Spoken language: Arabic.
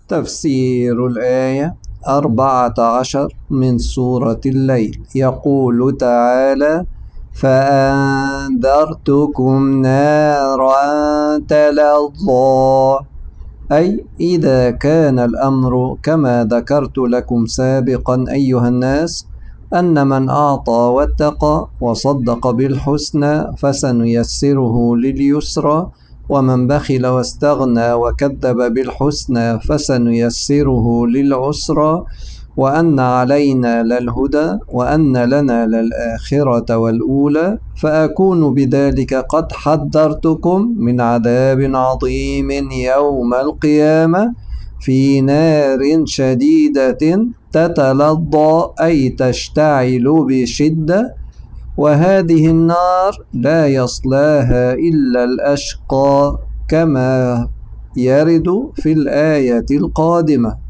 تفسير الآية 14 من سورة الليل. يقول تعالى: فأنذرتكم نارا تلظى، أي إذا كان الأمر كما ذكرت لكم سابقا أيها الناس، أن من أعطى واتقى وصدق بالحسنى فسنيسره لليسرى، ومن بخل واستغنى وكذب بالحسنى فسنيسره للعسرى، وأن علينا للهدى وأن لنا للآخرة والأولى، فأكون بذلك قد حذرتكم من عذاب عظيم يوم القيامة في نار شديدة تتلظى، أي تشتعل بشدة، وهذه النار لا يصلاها إلا الأشقى كما يرد في الآية القادمة.